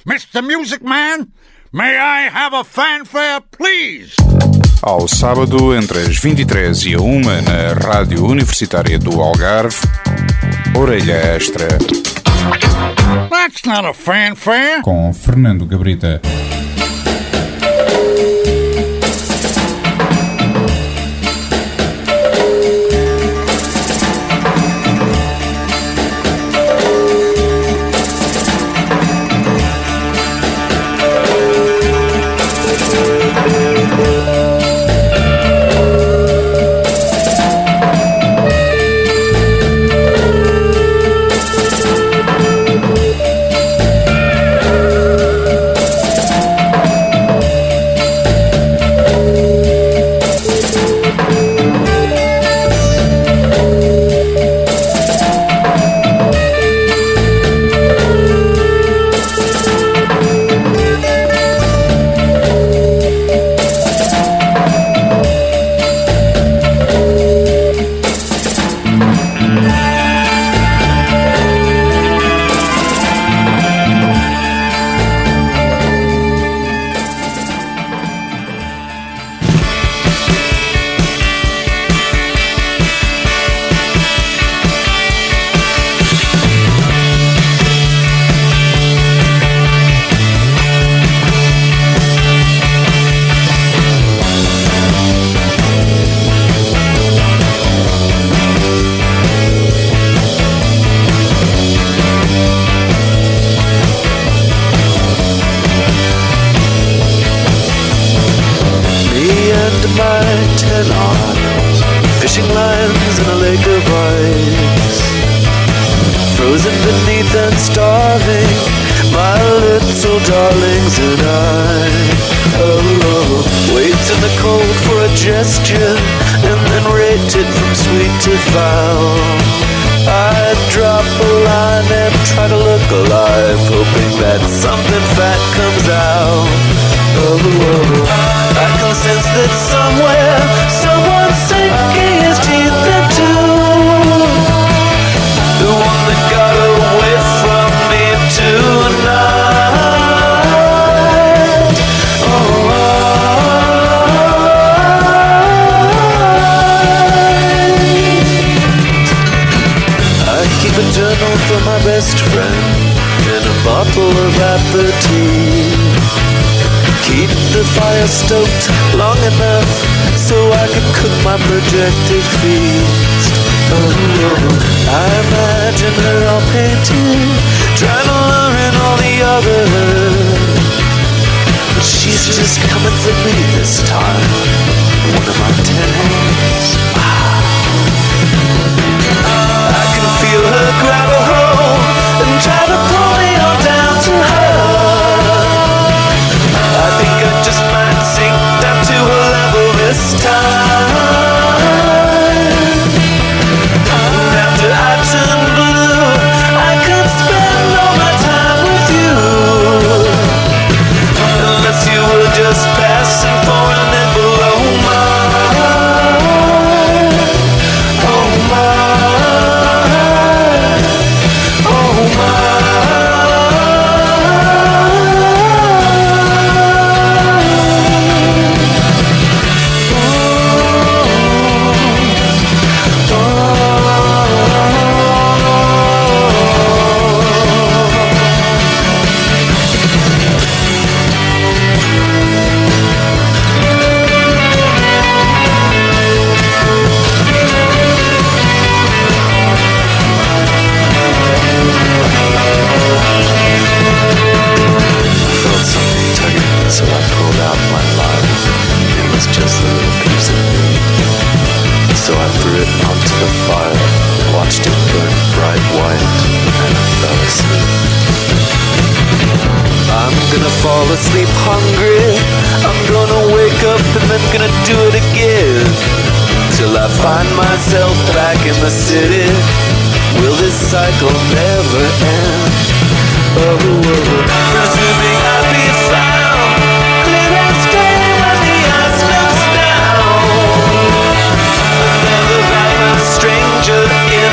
Mr. Music Man, may I have a fanfare, please? Ao sábado, entre as 23 e a 1 na Rádio Universitária do Algarve, Orelha Extra. That's not a fanfare. Com Fernando Gabrita.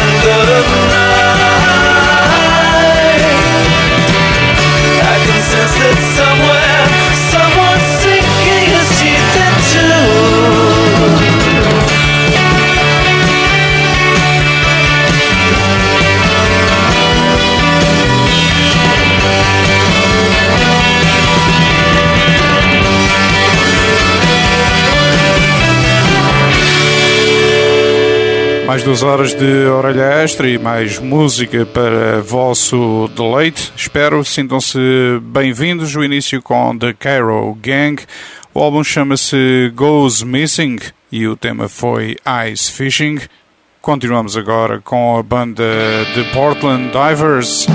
I can sense Mais 2 horas de orelha extra e mais música para vosso deleite. Espero, sintam-se bem-vindos. O início com The Cairo Gang. O álbum chama-se Goes Missing e o tema foi Ice Fishing. Continuamos agora com a banda The Portland Divers.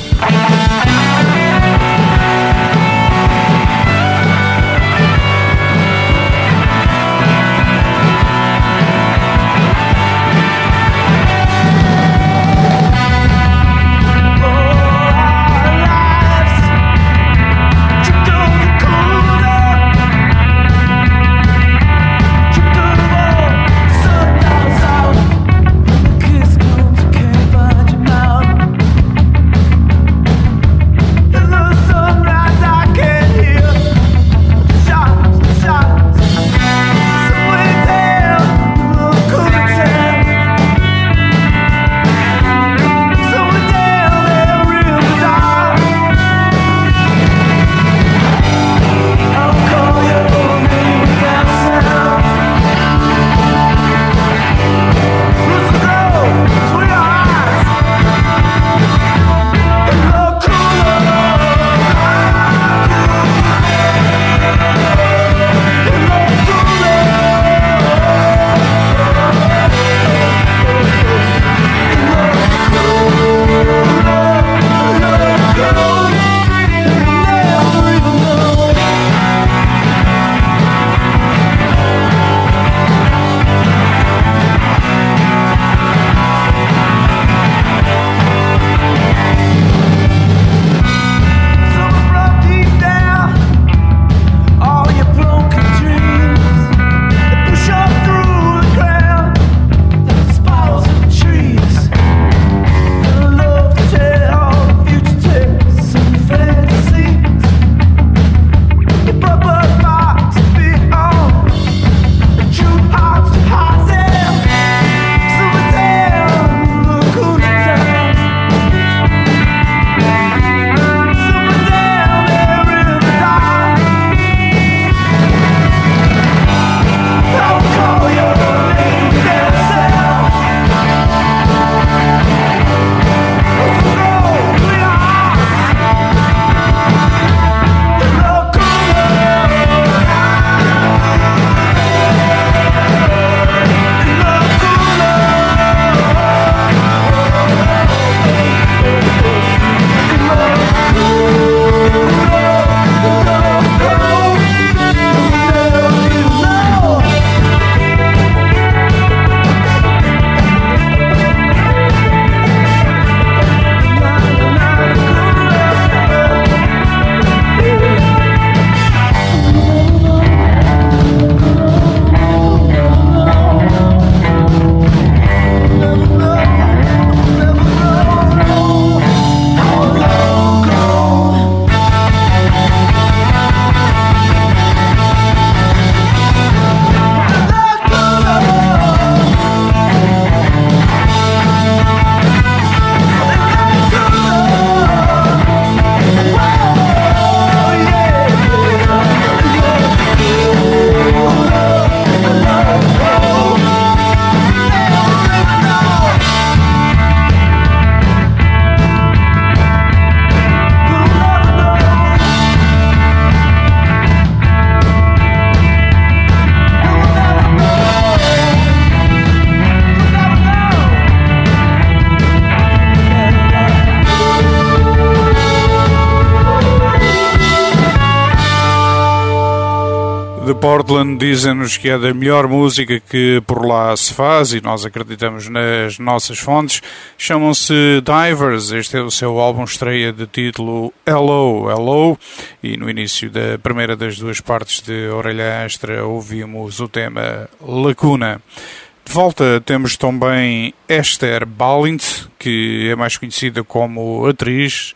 Portland dizem-nos que é da melhor música que por lá se faz e nós acreditamos nas nossas fontes. Chamam-se Divers, este é o seu álbum estreia de título Hello, Hello, e no início da primeira das 2 partes de Orelha Extra ouvimos o tema Lacuna. De volta temos também Esther Balint, que é mais conhecida como atriz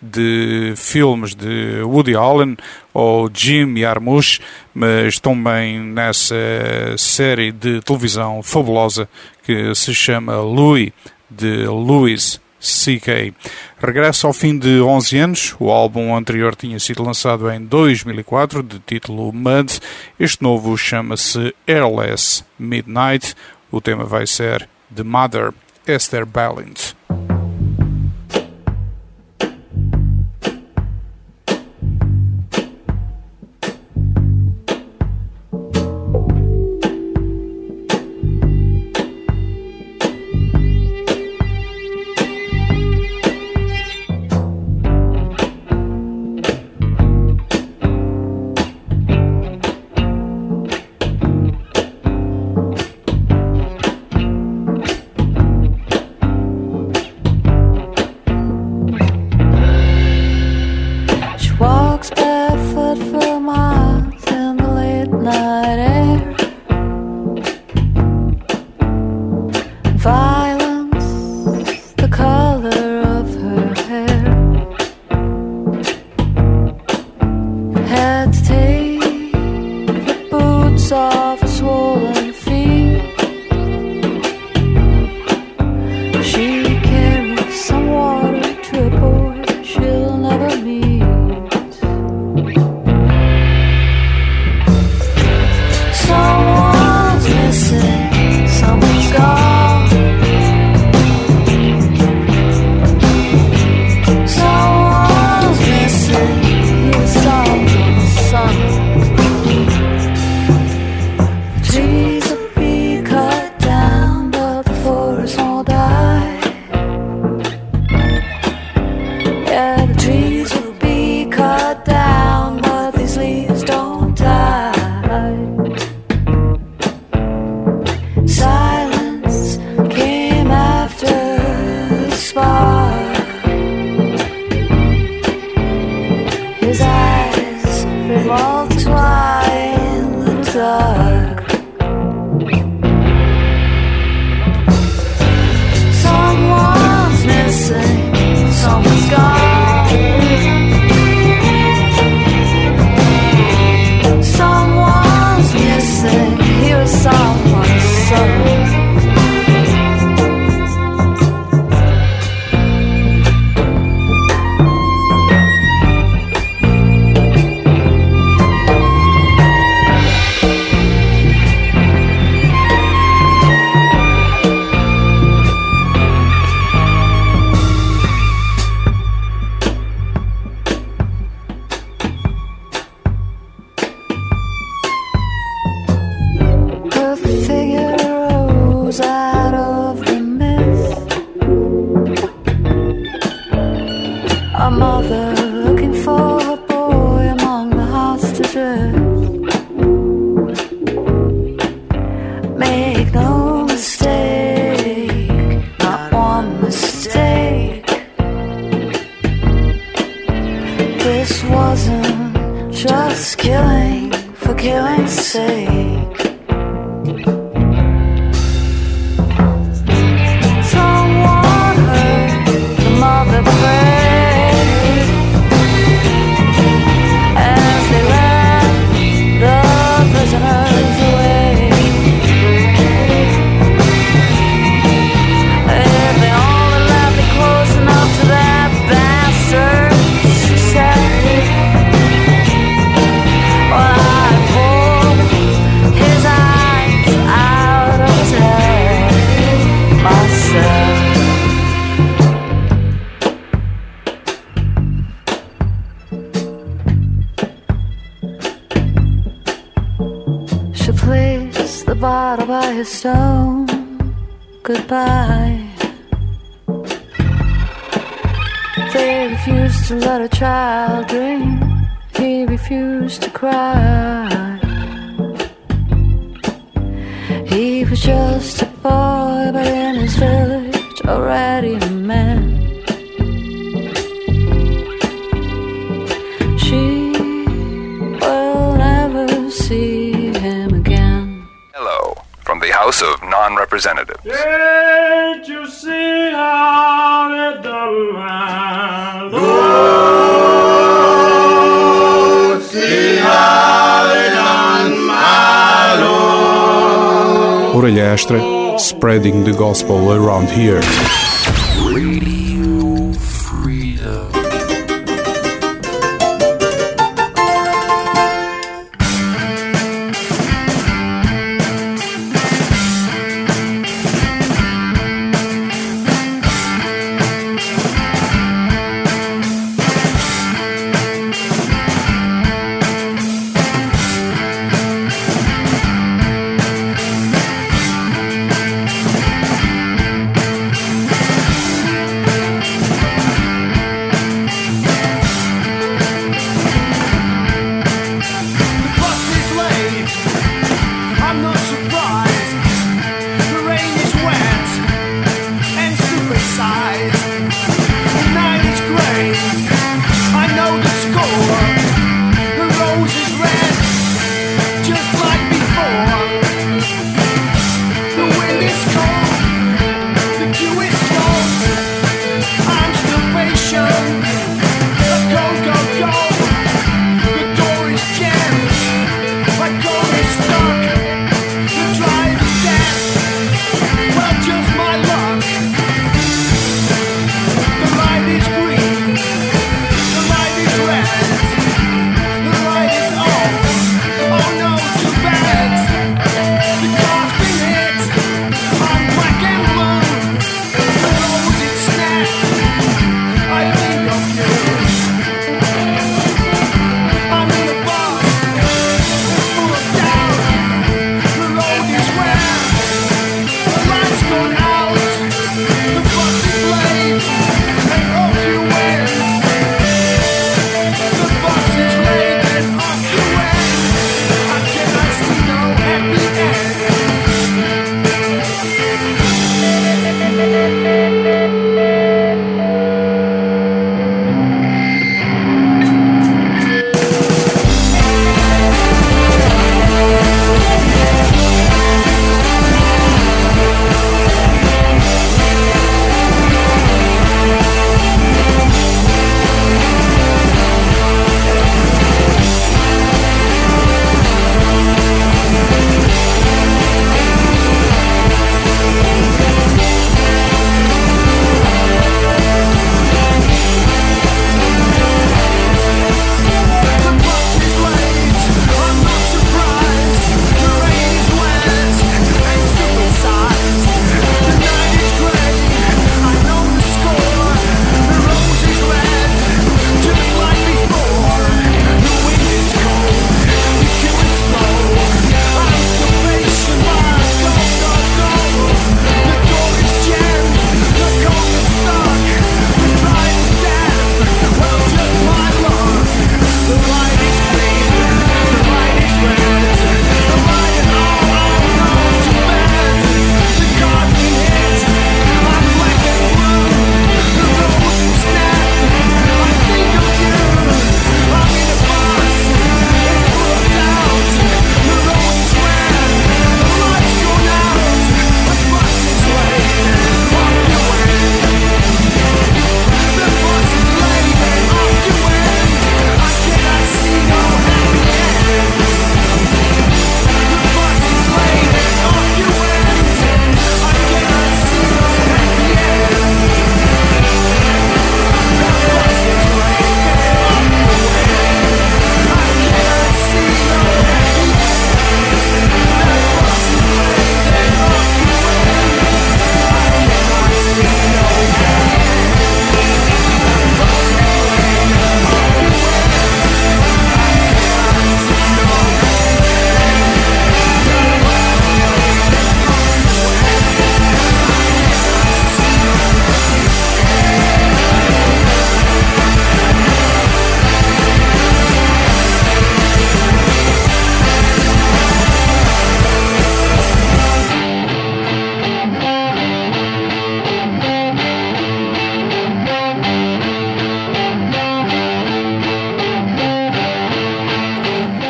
de filmes de Woody Allen ou Jim Jarmusch, mas também nessa série de televisão fabulosa que se chama Louis, de Louis C.K. Regressa ao fim de 11 anos, o álbum anterior tinha sido lançado em 2004, de título Mud. Este novo chama-se Airless Midnight, o tema vai ser The Mother, Esther Balint. Stone goodbye. They refused to let a child dream. He refused to cry. He was just a boy, but in his village already a man. She will never see him again. Hello. From the House of Non-Representatives. Can't you see how they done my Lord? See how they done my Lord. Orelha Extra, spreading the gospel around here. Radio Freedom.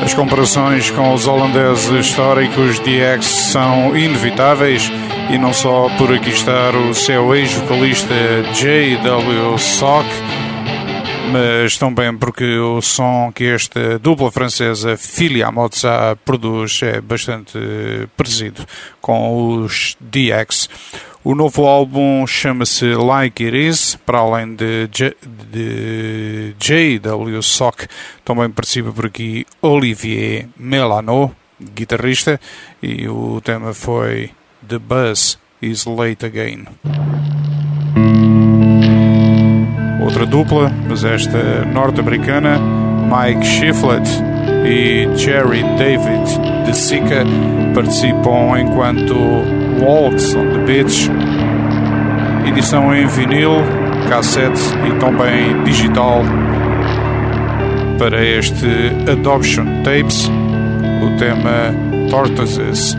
As comparações com os holandeses históricos DX são inevitáveis, e não só por aqui estar o seu ex-vocalista J.W. Sock, mas também porque o som que esta dupla francesa Filia Mozart produz é bastante parecido com os DX. O novo álbum chama-se Like It Is. Para além de J.W. Sock, também participa por aqui Olivier Mélano, guitarrista, e o tema foi The Buzz Is Late Again. Outra dupla, mas esta norte-americana, Mike Shiflett e Jerry David de Sica, participam enquanto Walks on the Beach, edição em vinil, cassete e também digital para este Adoption Tapes, o tema Tortoises.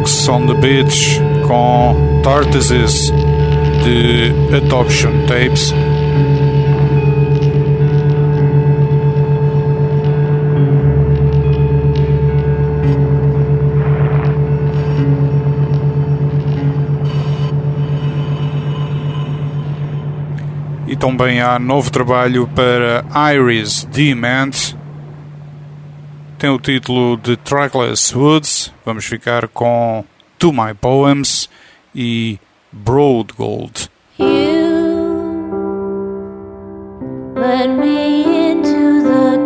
Ex on the Beach com Tartesses de Adoption Tapes. E também há novo trabalho para Iris Dement. Tem o título de Trackless Woods. Vamos ficar com To My Poems e Broad Gold. You led me into the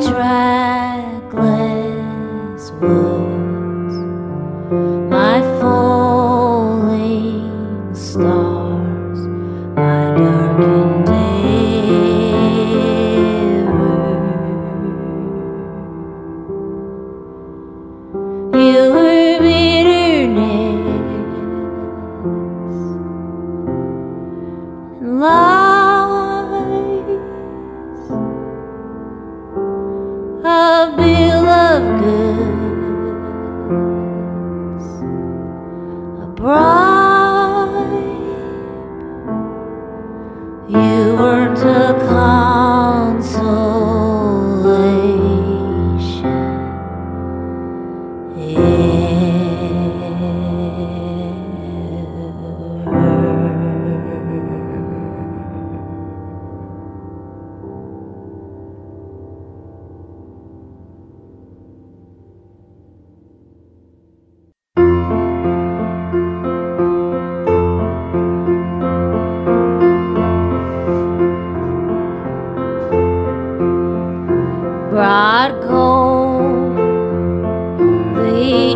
trackless woods, my falling stars, my darkened day. You were bitterness and lies, a bill of goods, a bribe. You weren't a consolation. Broad gold, the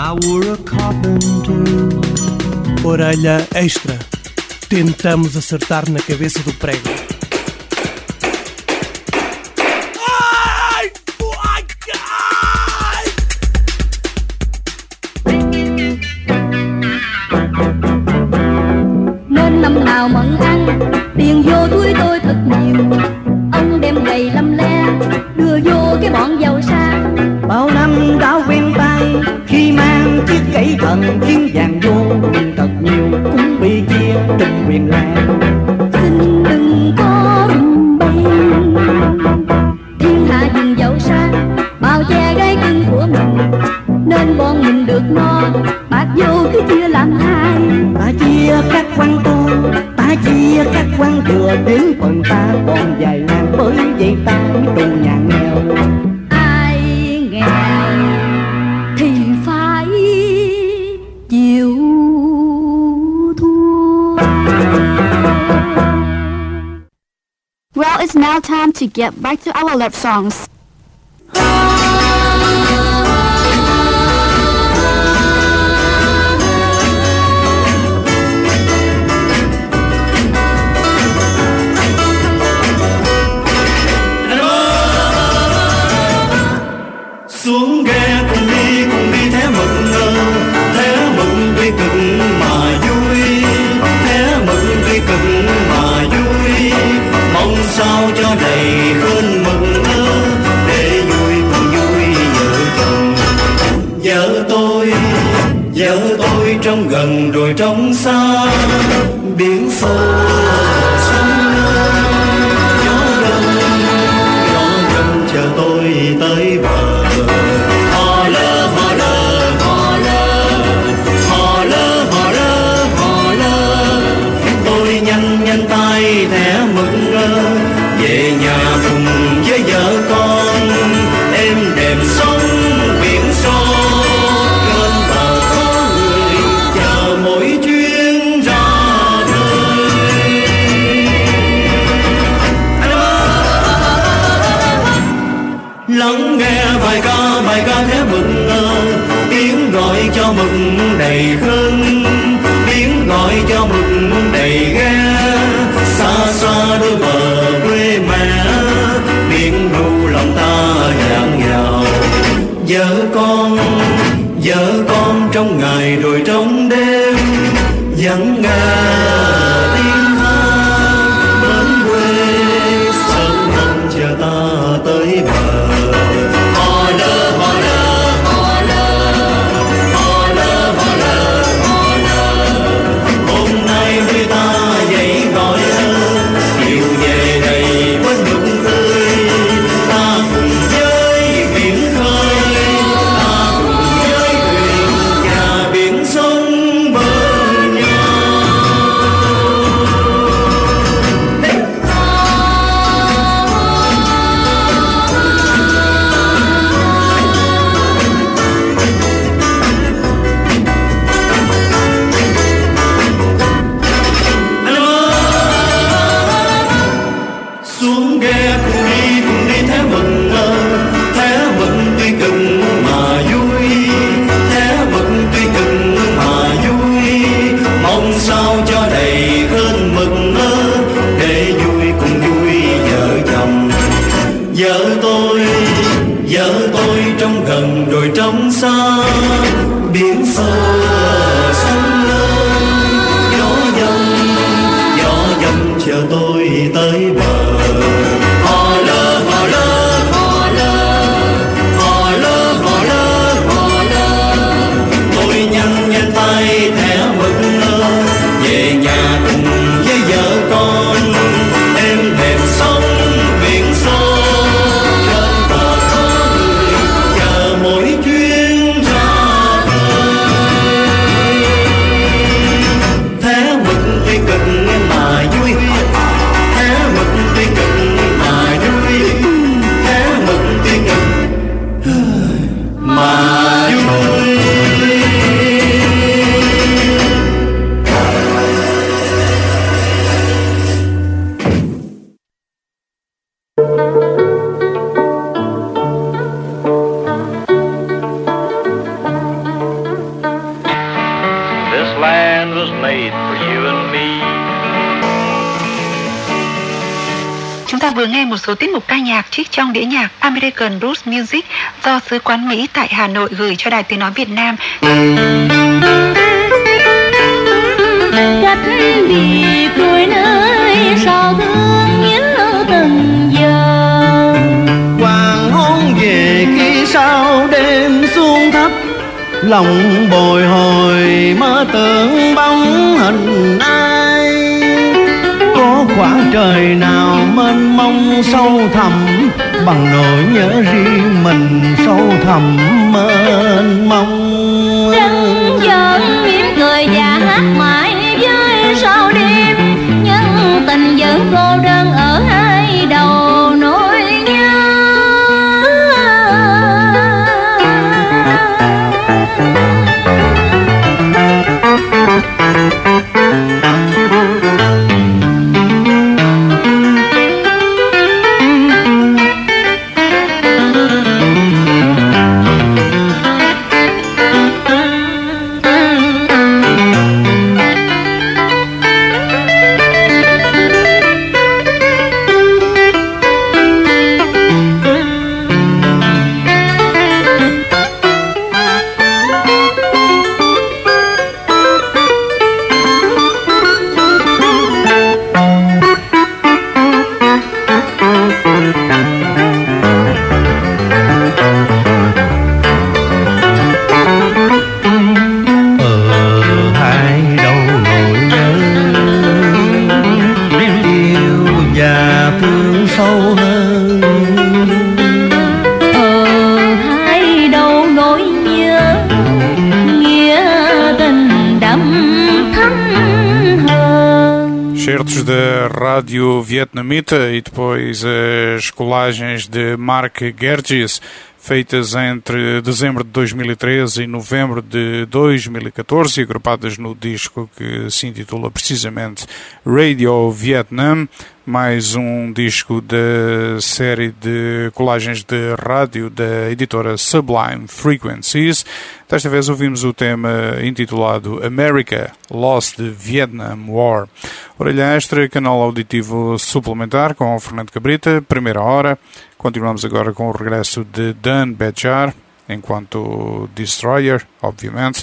I were a carpenter. Orelha extra. Tentamos acertar na cabeça do prego. Ai! Nên năm nào mận ăn, tiền vô túi tôi thật nhiều. Ông đem giày lăm le, đưa vô cái bọn giàu sang. Bao năm đã quen tay, khi mang chiếc gậy thần kiếm vàng vô mình thật nhiều, cũng bị chia tình quyền làng. Xin đừng có rùng beng, thiên hạ dừng giàu sang, bao che gái cưng của mình, nên bọn mình được no, bạc vô cứ chia làm hai. Ta chia các quan to, ta chia các quan thừa, đến phần ta còn vài ngàn, bởi vậy ta tù nhà nghèo. Ai nghèo thì phải chịu thua. Well, it's now time to get back to our love songs. Xuống ghe cùng đi thé mực tuy cực mà vui, thé mực tuy cực mà vui, mong sao cho đầy khơn mực để vui cùng vui vợ chồng. Vợ tôi trong gần rồi trong xa, biển sâu sông gió gần chờ tôi tới bờ. Nhanh tay thẻ mực về nhà cùng với vợ con, êm đềm sông biển xô, trên bờ có người chờ mỗi chuyến ra khơi. Lắng nghe bài ca thẻ mực, tiếng gọi cho mực đầy khơi, tiếng gọi cho mực đầy ghe, xa xa đôi bờ quê mẹ, biển ru lòng ta dạt dào. Vợ con trong ngày rồi trong đêm, vẫn nghe tiếng hát bên quê, sớm mong chờ ta tới bờ. Vợ tôi trong gần rồi trong xa, biển sâu sông lớn, gió dầm chờ tôi tới bờ. Tôi nhanh tay thẻ mực về nhà cùng với vợ con, êm đềm sông biển xô, trên bờ có người chờ mỗi chuyến ra khơi. Thẻ mực tuy cực mà vui, thẻ mực made for you and me. Chúng ta vừa nghe một số tiết mục ca nhạc trích trong đĩa nhạc American Blues Music do Sứ quán Mỹ tại Hà Nội gửi cho Đài Tiếng nói Việt Nam. Cách biệt đôi nơi sao thương nhớ từng giờ. Hoàng hôn về khi sao đêm xuống thấp, lòng bồi hồi mơ tưởng bóng hình ai. Có khoảng trời nào mênh mông sâu thẳm, bằng nỗi nhớ riêng mình sâu thẳm mênh mông. Trăng giận mỉm cười và hát mãi với sao đêm, nhưng tình vẫn cô đơn ở hai đầu nỗi nhớ. Rádio Vietnamita e depois as colagens de Mark Gergis, feitas entre dezembro de 2013 e novembro de 2014, agrupadas no disco que se intitula precisamente Radio Vietnam, mais um disco da série de colagens de rádio da editora Sublime Frequencies. Desta vez ouvimos o tema intitulado America Lost the Vietnam War. Orelha extra, canal auditivo suplementar com o Fernando Cabrita, primeira hora. Continuamos agora com o regresso de Dan Betjar, enquanto Destroyer, obviamente.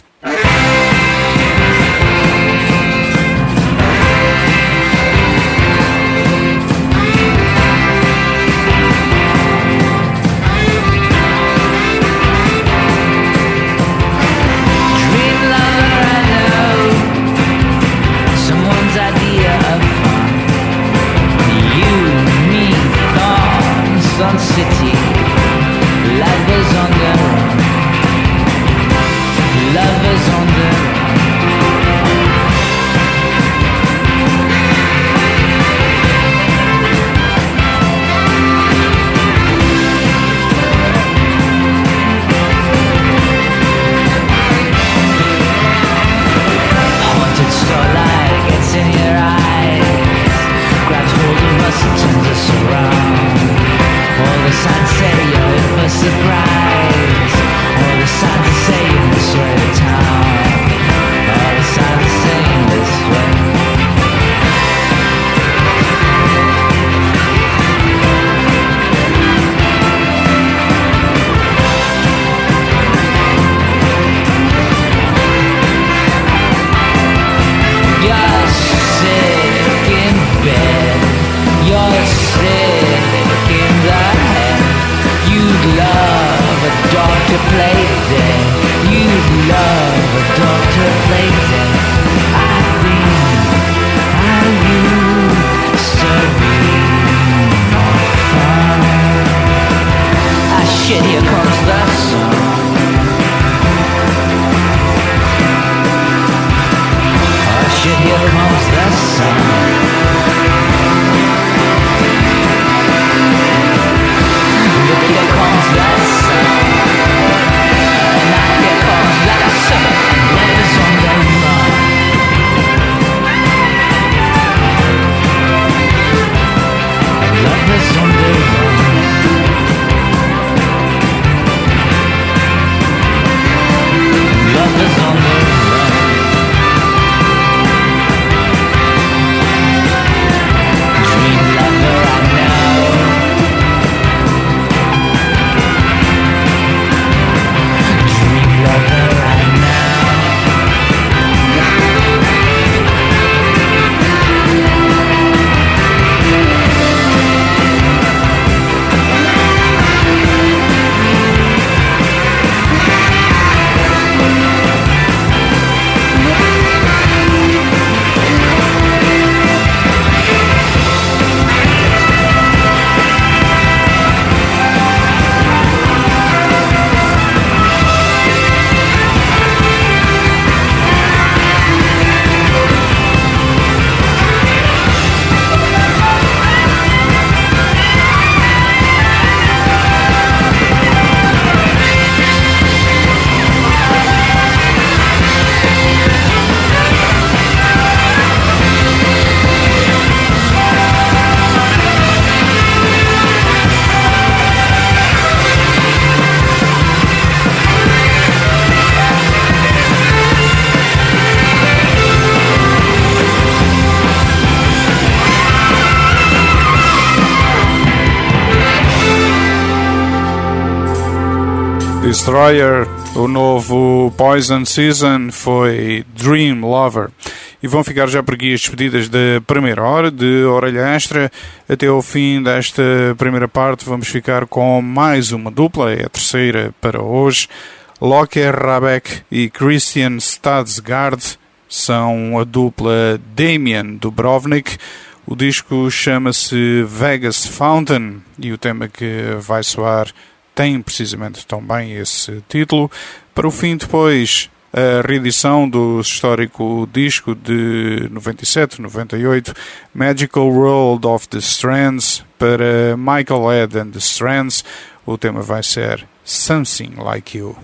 Sun City, lovers on the run, lovers on the run. Haunted starlight gets in your eyes, grabs hold of us and turns us around. All the signs say you're in for surprise. All the signs are saying this way to town. All the signs are saying this way. You're sick in bed. You're sick in the head. You'd love a dog to play dead. You'd love a dog to play dead. I think I used to be more fun. Ah shit, here comes the sun. Oh shit, here comes the sun. Here comes the sun. And now here comes like a summer. Love is on the run. And love is on the run. Destroyer. O novo Poison Season foi Dream Lover. E vão ficar já por aqui as despedidas da primeira hora de Orelha Extra. Até ao fim desta primeira parte vamos ficar com mais uma dupla, é a terceira para hoje. Locker Rabeck e Christian Stadsgaard são a dupla Damien Dubrovnik. O disco chama-se Vegas Fountain e o tema que vai soar tem precisamente também esse título. Para o fim, depois, a reedição do histórico disco de 97-98, Magical World of the Strands, para Michael Head and the Strands. O tema vai ser Something Like You.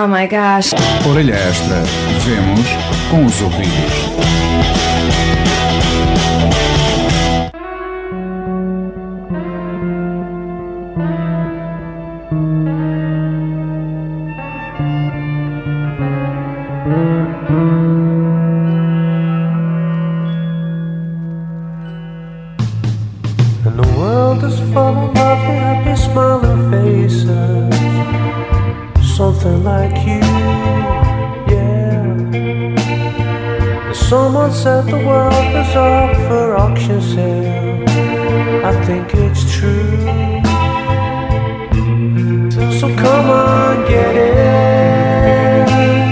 Oh my gosh. Orelha Extra. Vemos com os ouvidos. And the world is full of lovely, happy, smiling faces. Something like you, yeah. And someone said the world was up for auction sale. I think it's true. So come on, get it.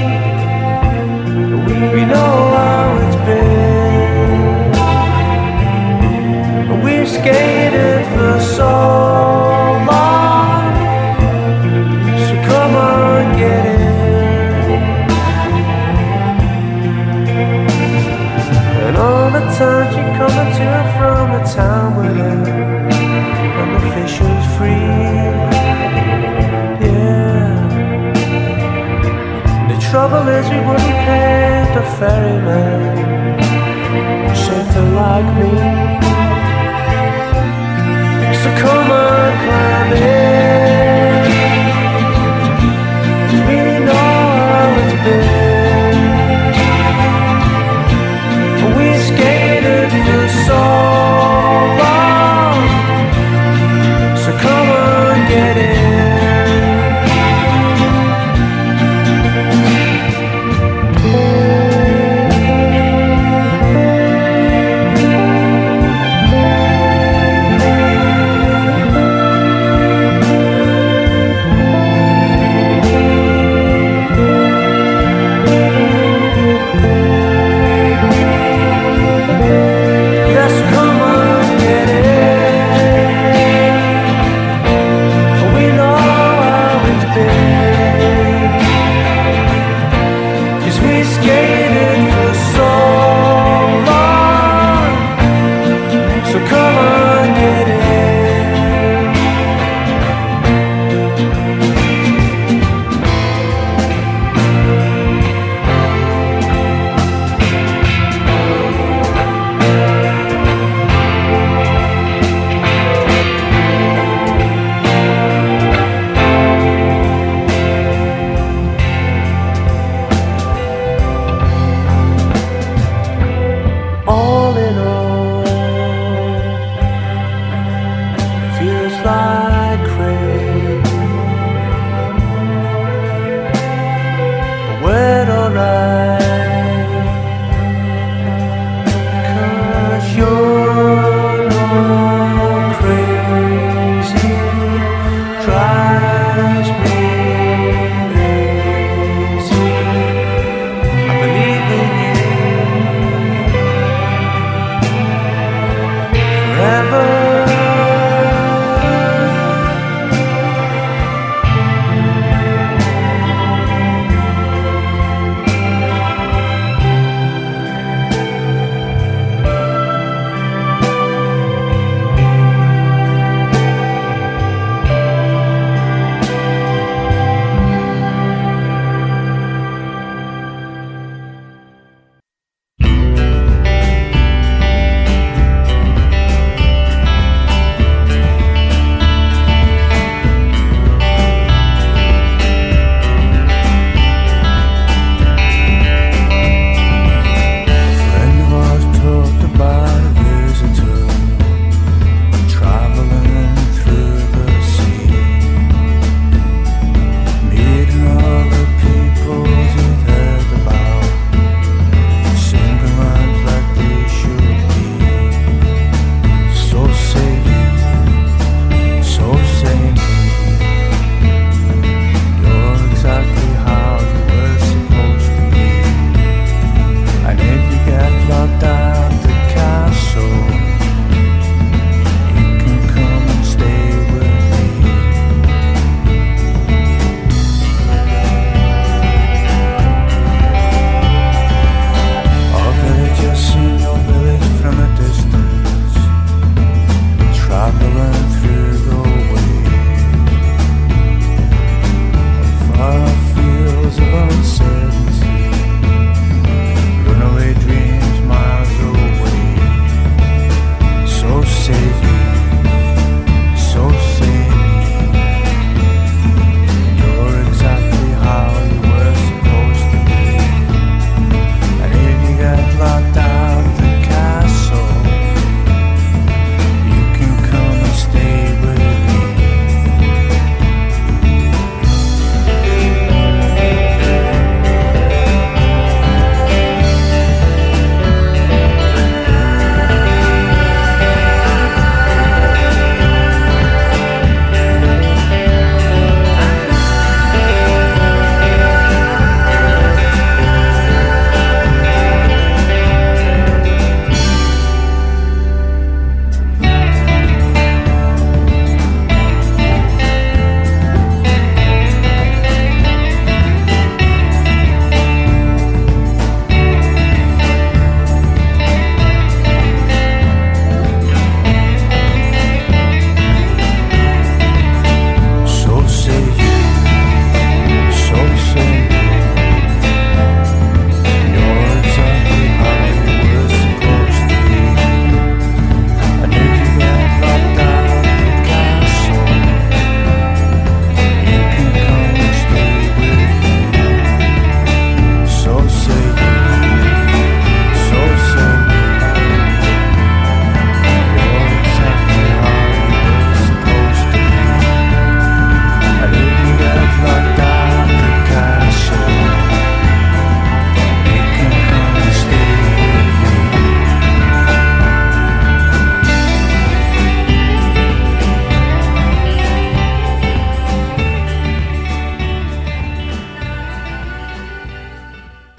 We know how it's been. We skated for so long. So come on, get it. And all the times you coming to and from the town with her, and the fishing's free. Yeah. The trouble is we wouldn't pay the ferryman. Something like me. So come on, climb in. We know how it's been. We skated for so long. So come on, get in.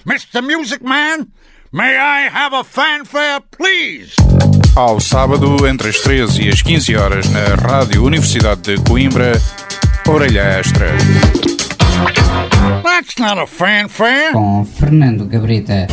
Mr. Music Man, may I have a fanfare, please? Ao sábado, entre as 13 e as 15 horas, na Rádio Universidade de Coimbra, Orelha Extra. That's not a fanfare. Com Fernando Cabrita.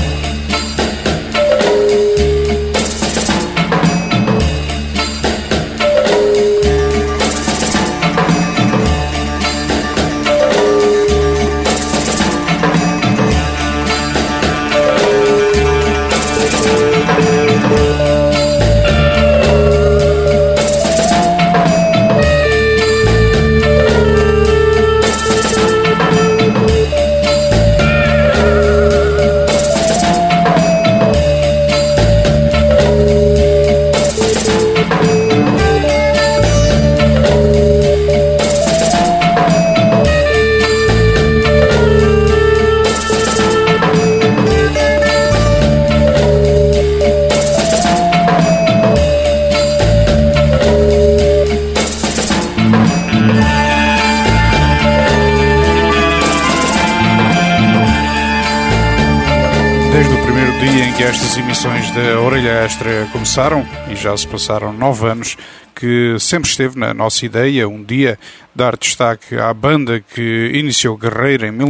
Estas emissões da Orelha Extra começaram, e já se passaram 9 anos, que sempre esteve na nossa ideia um dia dar destaque à banda que iniciou carreira em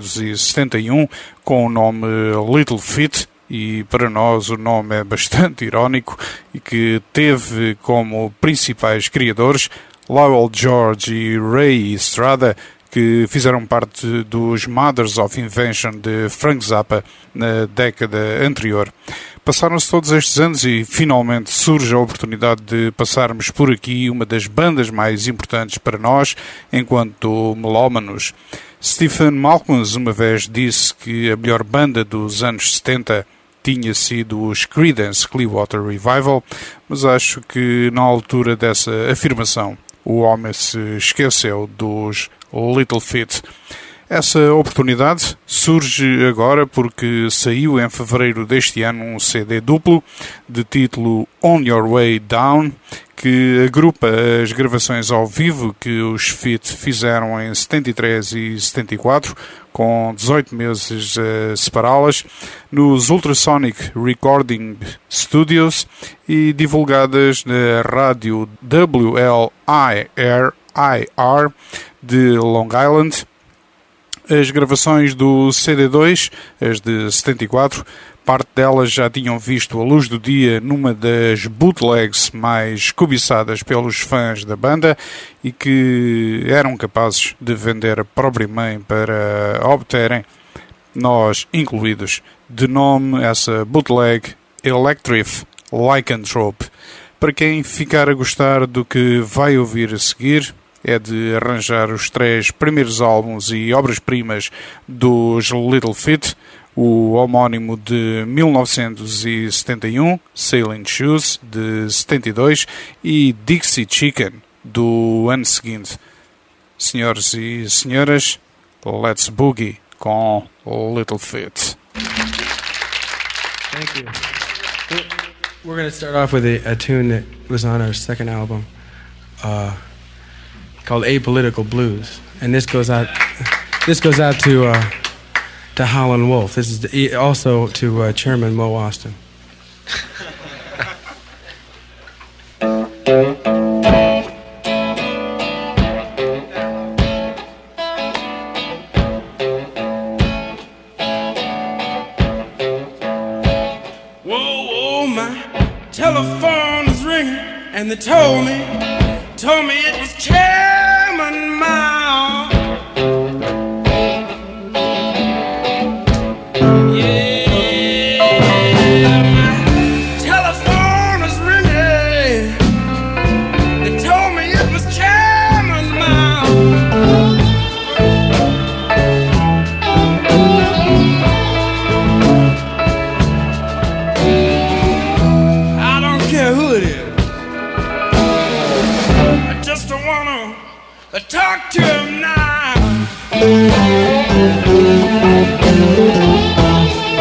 1971 com o nome Little Feat, e para nós o nome é bastante irónico, e que teve como principais criadores Lowell George e Ray Estrada, que fizeram parte dos Mothers of Invention de Frank Zappa na década anterior. Passaram-se todos estes anos e finalmente surge a oportunidade de passarmos por aqui uma das bandas mais importantes para nós enquanto melómanos. Stephen Malkmus uma vez disse que a melhor banda dos anos 70 tinha sido os Creedence Clearwater Revival, mas acho que na altura dessa afirmação o homem se esqueceu dos Little Feat. Essa oportunidade surge agora porque saiu em fevereiro deste ano um CD duplo de título On Your Way Down, que agrupa as gravações ao vivo que os Feat fizeram em 73 e 74, com 18 meses a separá-las, nos Ultrasonic Recording Studios e divulgadas na rádio WLIR de Long Island. As gravações do CD2, as de 74, parte delas já tinham visto a luz do dia numa das bootlegs mais cobiçadas pelos fãs da banda e que eram capazes de vender a própria mãe para obterem, nós incluídos, de nome essa bootleg Electric Lycanthrope. Para quem ficar a gostar do que vai ouvir a seguir, é de arranjar os 3 primeiros álbuns e obras-primas dos Little Feat, o homónimo de 1971, Sailing Shoes, de 72, e Dixie Chicken, do ano seguinte. Senhores e senhoras, let's boogie com Little Feat. Thank you. We're going to start off with a tune that was on our second album, called Apolitical Blues, and this goes out to Howlin' Wolf. This is also to Chairman Mo Austin. Whoa, my telephone is ringing, and they told me it was Chairman Mao. Yeah, my telephone is ringing. They told me it was Chairman Mao. I don't care who it is. I just don't wanna talk to him now.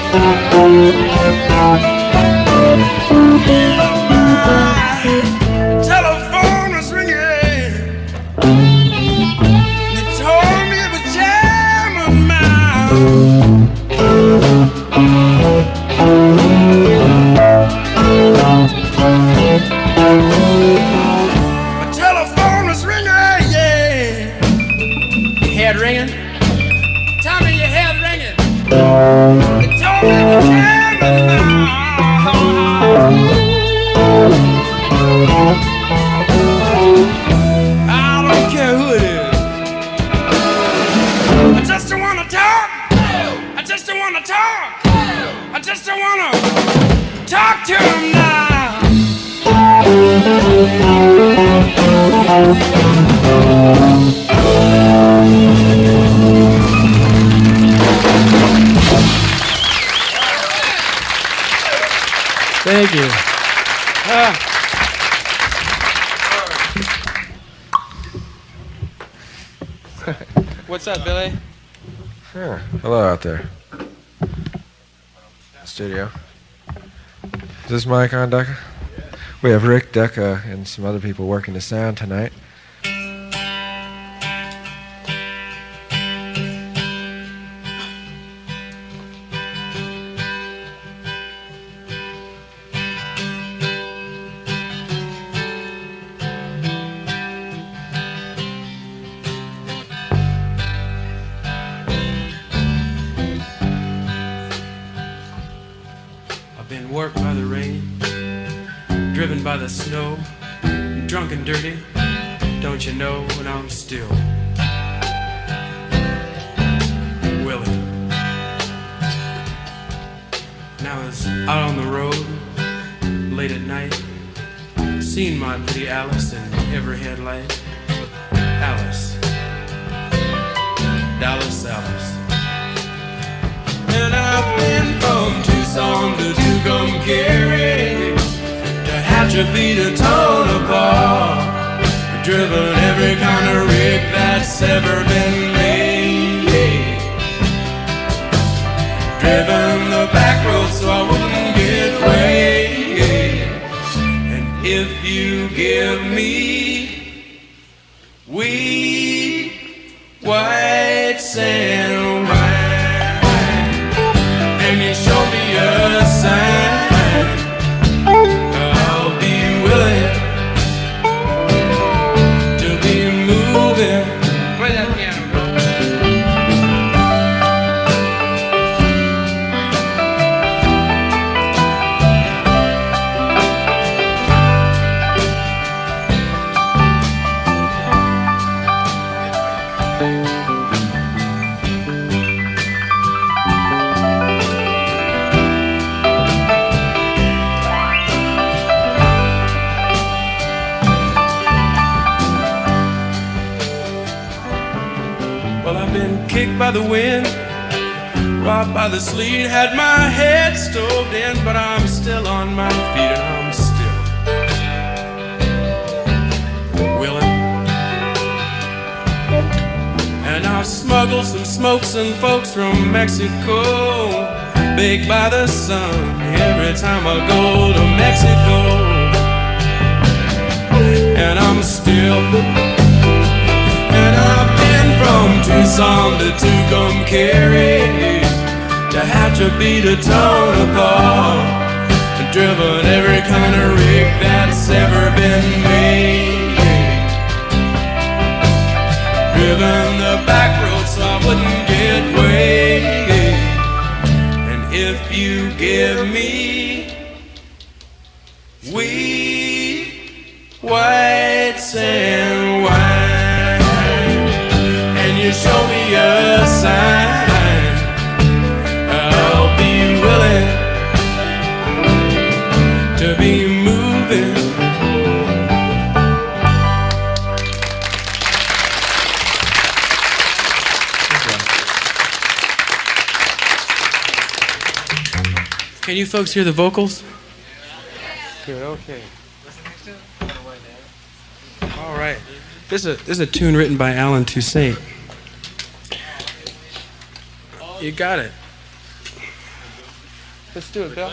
Telephone was ringing. They told me it was Chairman Mao. My telephone was ringing, yeah. Your head ringing? Tell me your head ringing. They told me it was Chairman Mao. I don't care who it is. I just don't wanna talk. I just don't wanna talk. I just don't wanna talk to him now. Thank you. What's up, Billy? Hello out there. Studio. Is this mic on, Decca? We have Rick, Decca, and some other people working the sound tonight. Worked by the rain, driven by the snow, drunk and dirty, don't you know, and I'm still willing. And I was out on the road, late at night, seen my pretty Alice in every headlight. Alice, Dallas Alice. And I've been from Tucson to Tucumcari, to Hatchapee to Tonopah, driven every kind of rig that's ever been made, driven the back road so I wouldn't get away. And if you give me wheat, white sand wine, and you show me a sign, I'll be willing to be moving. Play that piano. Kicked by the wind, robbed by the sleet, had my head stoved in, but I'm still on my feet and I'm still willing. And I've smuggled some smokes and folks from Mexico, baked by the sun every time I go to Mexico. And I'm still, and I've been from Tucson to Tucumcari, to Hatchapee to Tonopah, and driven every kind of rig that's ever been made, driven the back road so I wouldn't get way. And if you give me wheat, white sand wine, and you show me a sign, I'll be willing to be moving. Can you folks hear the vocals? Good, okay. All right. This is a tune written by Alan Toussaint. You got it. Let's do it, Bill.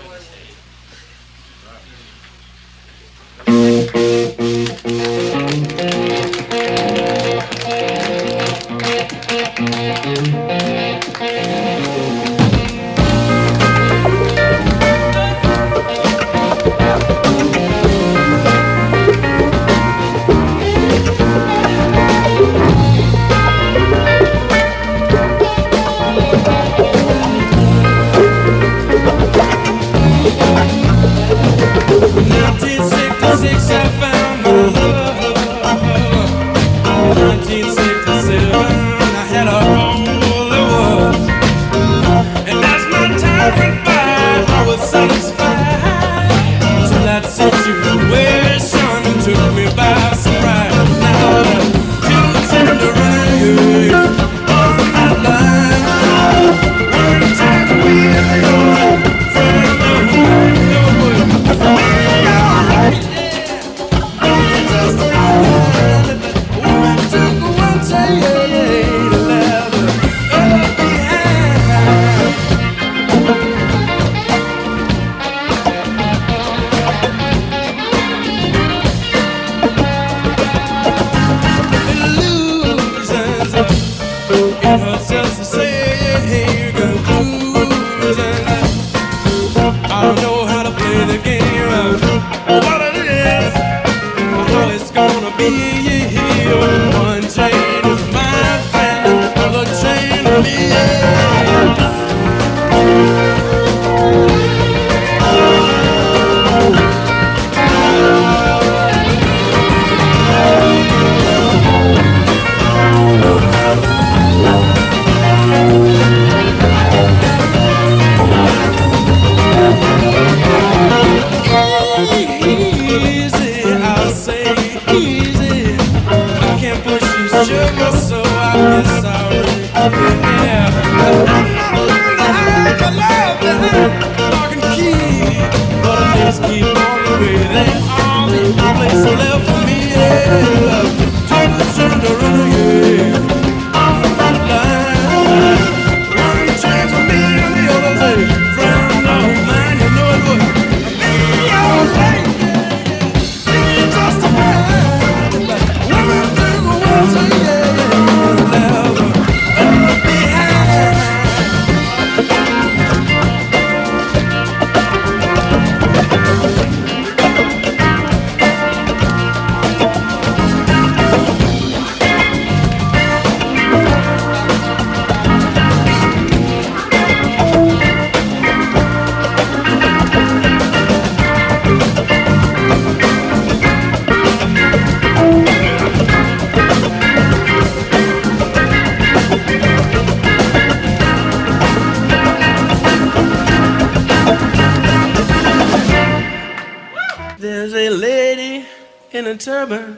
Turban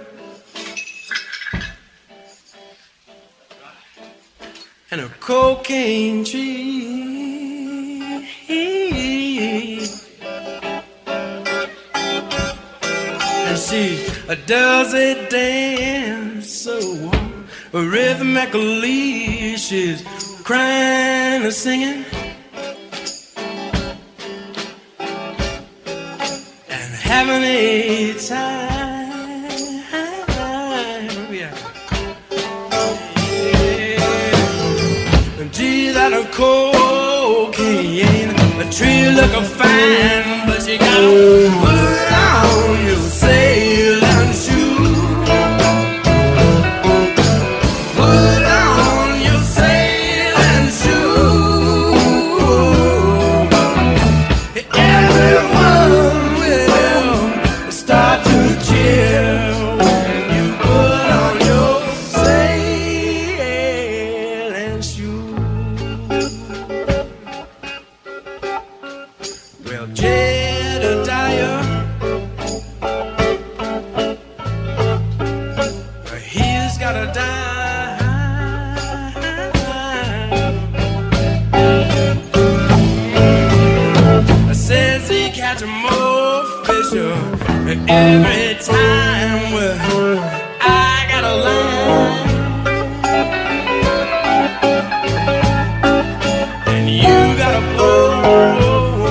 and a cocaine tree, and she does a dance so rhythmically. She's crying and singing and having a time. Cocaine, a tree looking fine, but you gotta put on your sailing shoes. Put on your sailing shoes. Everyone will start to cheer when you put on your sailing shoes. Jedediah, he's gotta die. Says he catch more fish every time. Well, I got a line, and you gotta pull.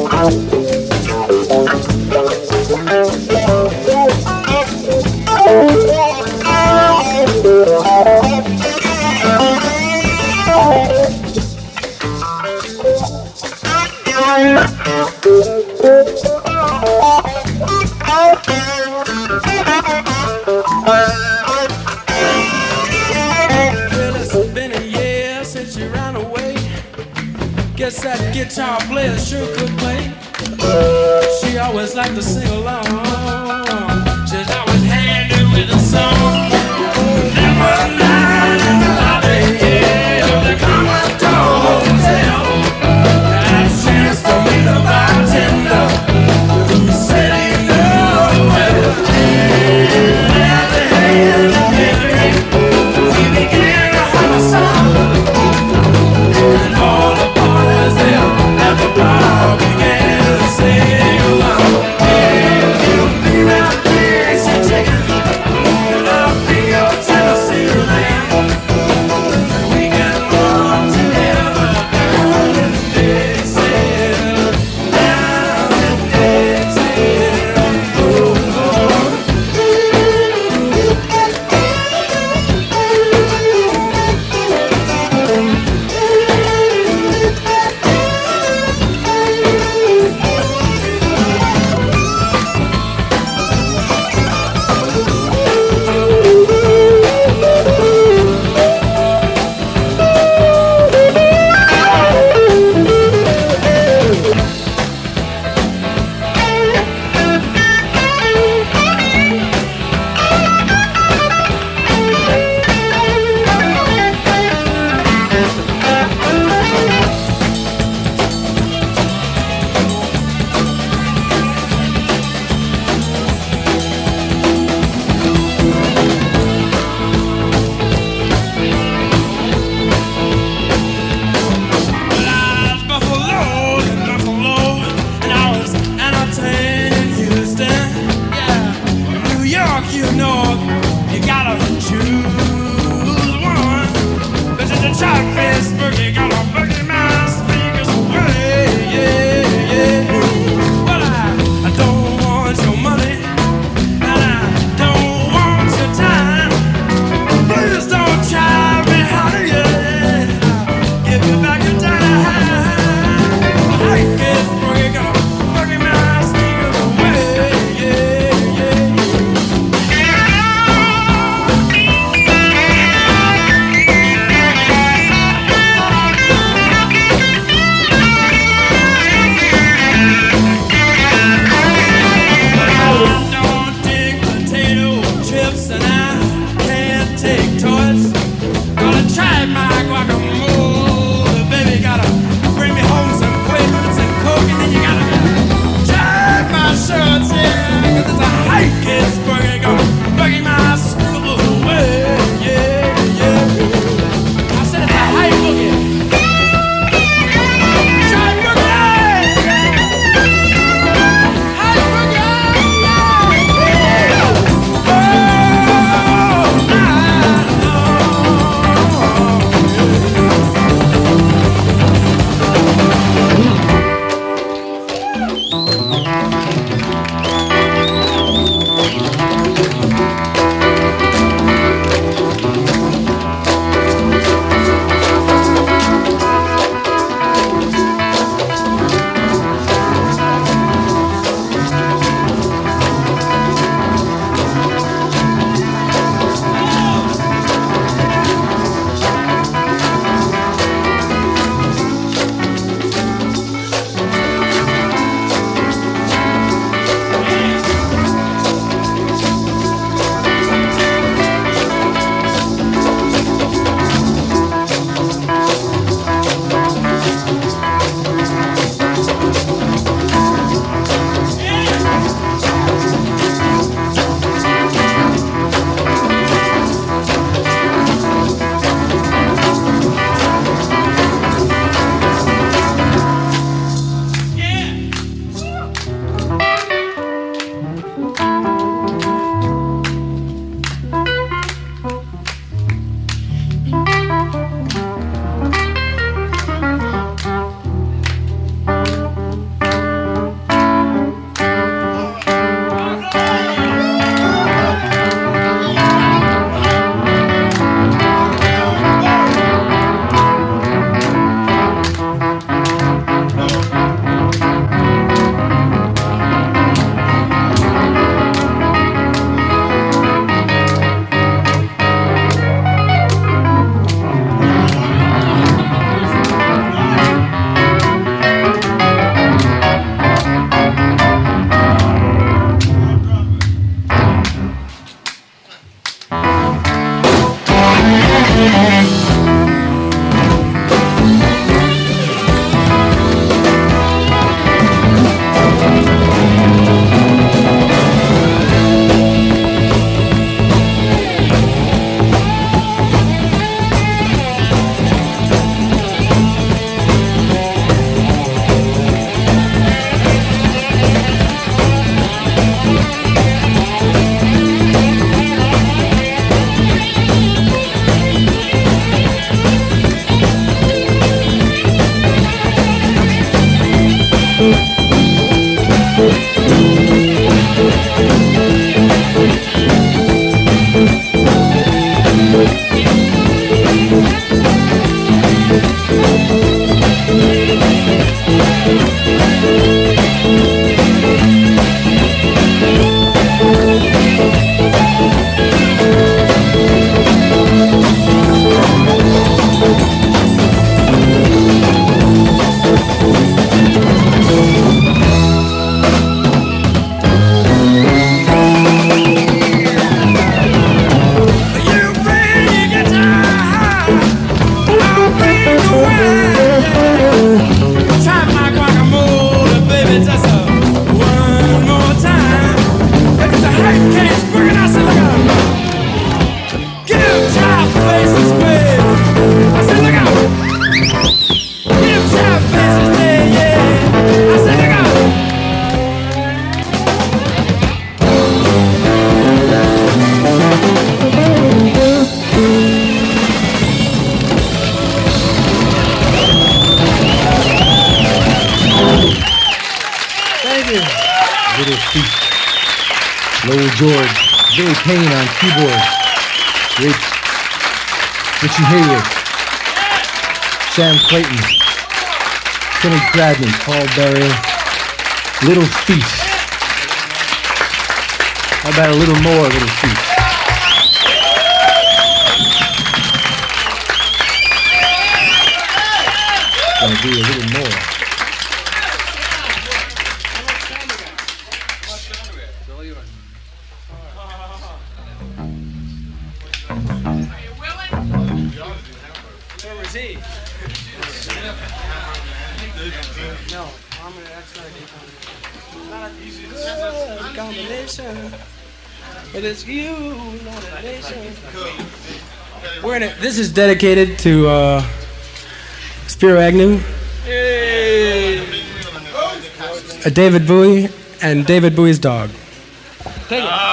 Guess that guitar player sure could play. She always liked to sing along. She's always handy with a song. Never mind in the lobby of the Commodore Hotel. Got a chance to meet the bartender who said he knew well. At the hand of midnight, we began to have a song. And all the boys there at the bar began to sing along. If you be my Little Feat. Lowell George. Billy Payne on keyboard. Richie Hayward. Sam Clayton. Kenny Gradney. Paul Barrier. Little Feat. How about a little more Little Feat? Gonna be a little more. Where was he? No, that's not a combination. But it's you, not a nation. We're in it. This is dedicated to Spiro Agnew, David Bowie, and David Bowie's dog. Take it.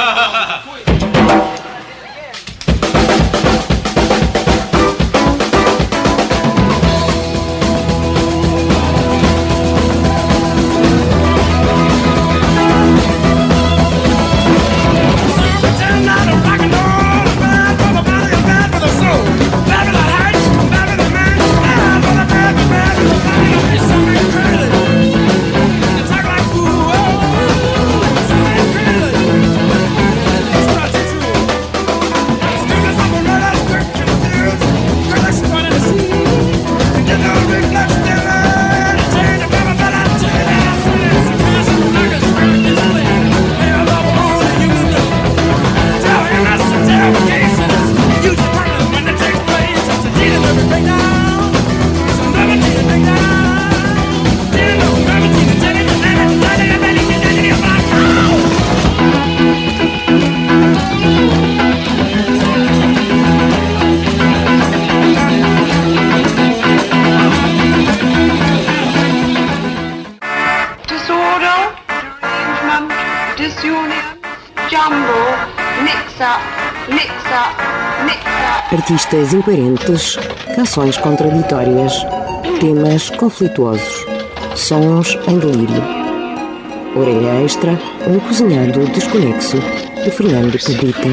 Artistas incoerentes, canções contraditórias, temas conflituosos, sons em delírio. Orelha Extra, um cozinhado desconexo, de Fernando Cabrita.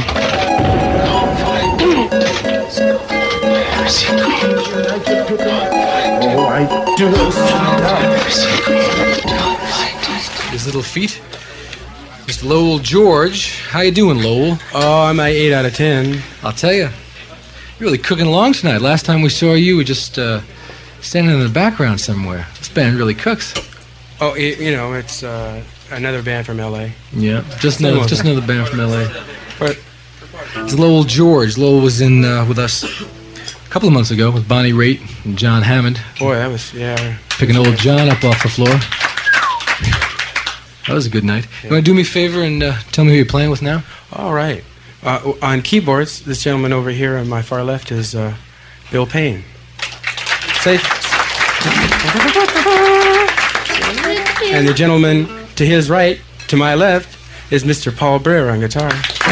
His Little Feat. Mr. Lowell George. How you doing, Lowell? Oh, I'm at 8 out of 10. I'll tell you. You're really cooking along tonight. Last time we saw you, we were just standing in the background somewhere. This band really cooks. Oh, it's another band from L.A. Yeah, just another band from L.A. But it's Lowell George. Lowell was in with us a couple of months ago with Bonnie Raitt and John Hammond. Boy, that was, yeah. Picking old John up off the floor. That was a good night. You want to do me a favor and tell me who you're playing with now? All right. On keyboards, this gentleman over here on my far left is Bill Payne. Say. And the gentleman to his right, to my left, is Mr. Paul Brer on guitar.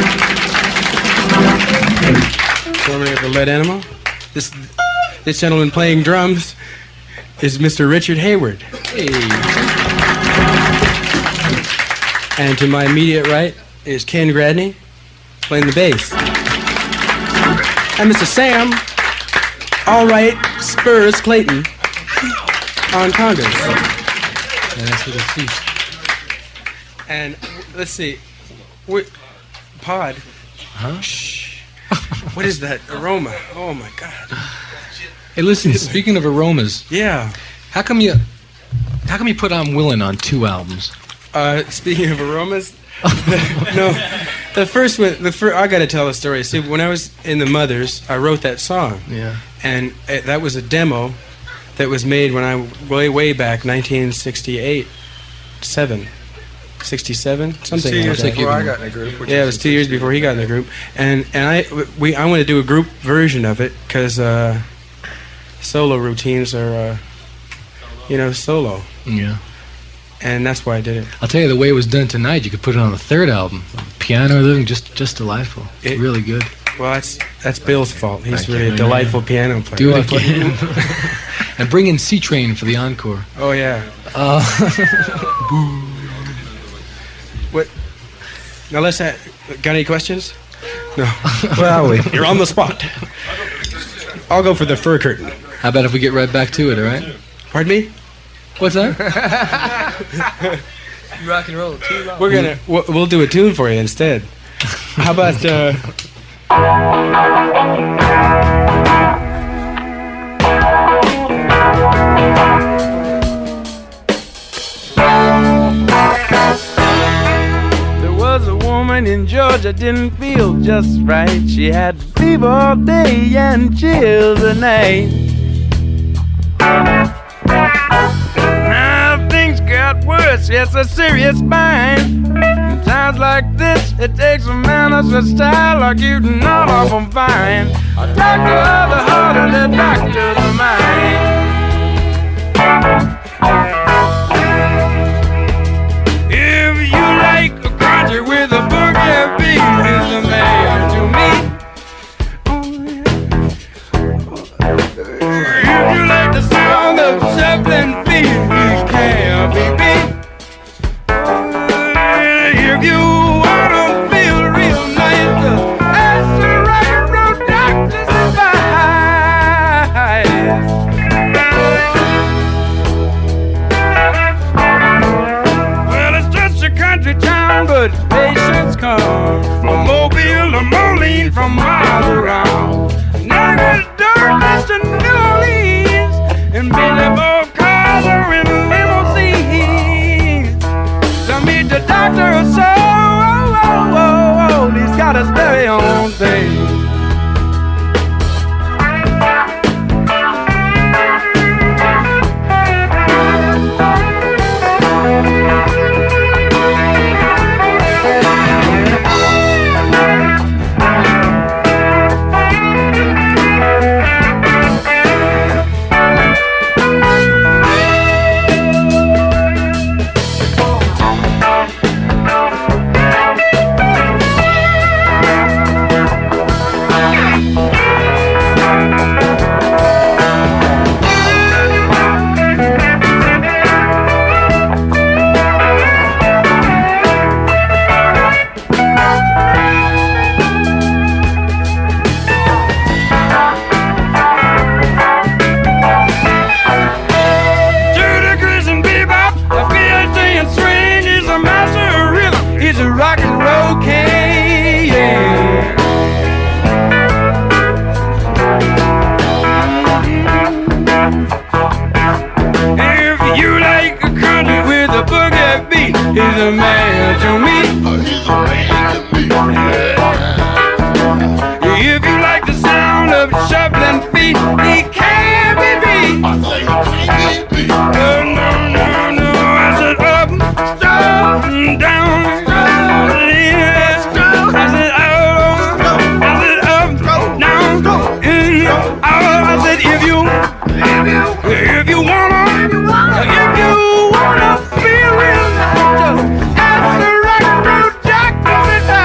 Formerly of the Lead Animal. This gentleman playing drums is Mr. Richard Hayward. Hey. And to my immediate right is Ken Gradney, playing the bass. And Mr. Sam, all right, Spurs Clayton, on congas. And that's Little Feat. And let's see, Pod. Huh? Shh. What is that aroma? Oh my God. Hey, listen. Speaking of aromas, yeah. How come you put I'm Willin' on 2 albums? Speaking of aromas, the first one. I got to tell a story. See, when I was in the Mothers, I wrote that song. Yeah. And that was a demo that was made when I way back 1968, 67, something like that. Before I got in the group. Yeah, it was 2 years before he got in the group, and I want to do a group version of it because solo routines are, solo. Yeah. And that's why I did it. I'll tell you, the way it was done tonight, you could put it on the 3rd album. Piano, everything, just delightful. Really good. Well, that's Bill's fault. He's really a delightful piano player. Do it again. And bring in C-Train for the encore. Oh, yeah. What? Now, let's got any questions? No. Where are we? You're on the spot. I'll go for the fur curtain. How about if we get right back to it, all right? Pardon me? What's that? You rock and roll too long. We'll do a tune for you instead. How about There was a woman in Georgia didn't feel just right. She had fever all day and chills at night. Now things got worse, yes, a serious bind. In times like this, it takes a man of such style like you not often find. A doctor of the heart and a doctor of the mind. If you like a country with a boogie beat, is the man to me. If you like the sound of shuffling feet, he can't be beat. If you wanna feel real nice, ask the right road doctor's advice. Well, it's just a country town, but patients come from Mobile to Moline, from miles around. Naga's darkness to New Orleans, and billboard cars are in limousines. To meet the doctor or so, he's got his very own thing. He's a man to me. He's a man to me. If you like the sound of shuffling feet, he can't be beat. I say he can't be beat. No. I said up, down, down, yeah. I said out, I said up, down, in, out. I said if you wanna feel real nice, just ask the right road doctor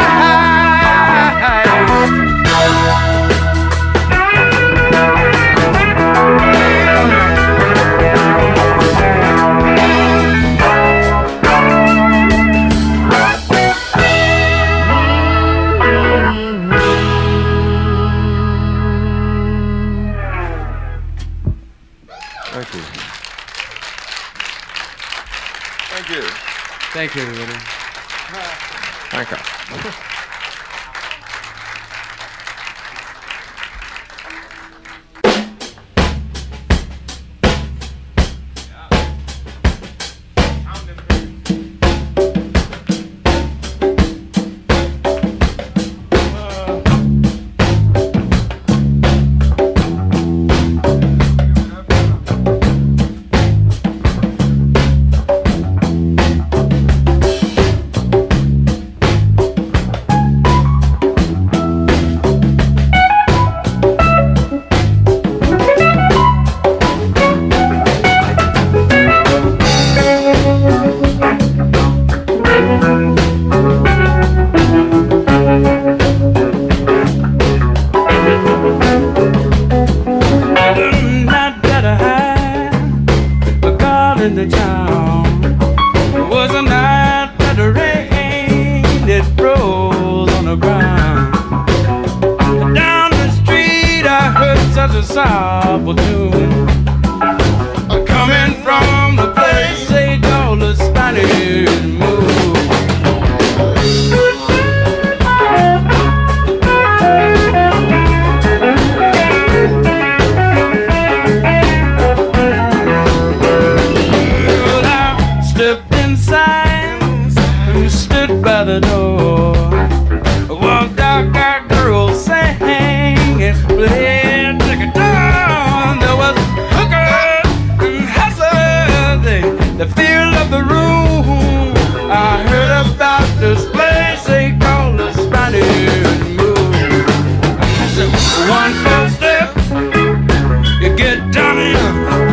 Thank you, everybody. Thank you. signs and stood by the door. Walked out, got girls singing, playing ticket-on. There was hookers and hustlers, the feel of the room. I heard about this place they call the Spanish Moon. So one false step, you get down in.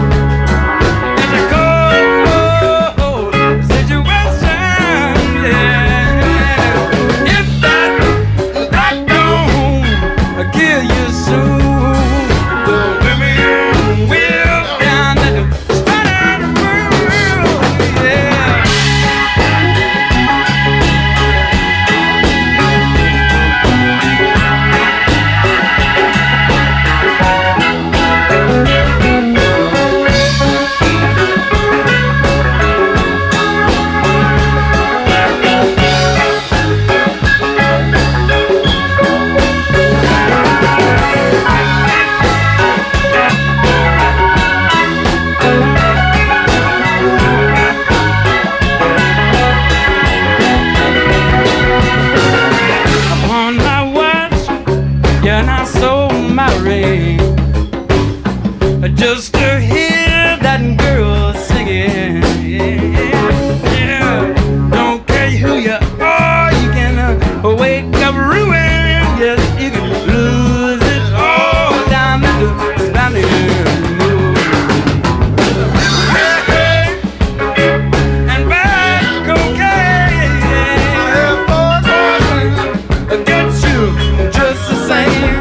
Just to hear that girl singing, yeah. Don't care who you are, you can wake up ruined. Yes, you can lose it all down in the Spanish Moon. And bad cocaine, gets you just the same.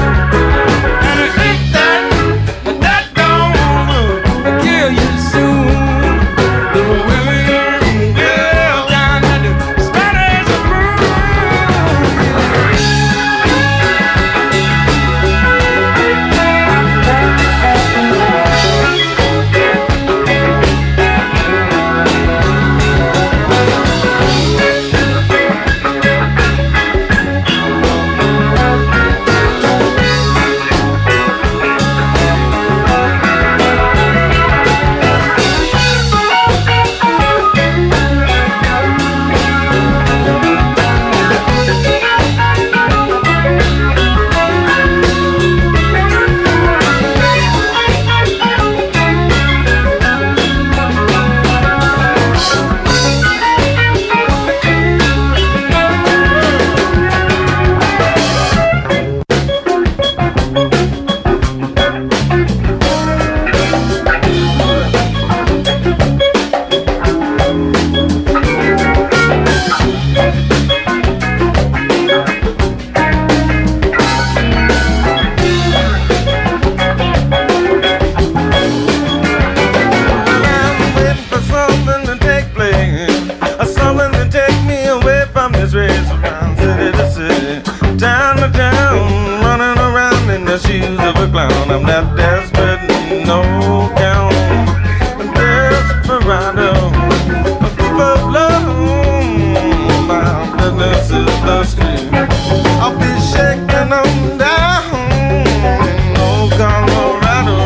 I'm not desperate, no count. Desperado, for love, my business is the street. I'll be shaking them down, no Colorado.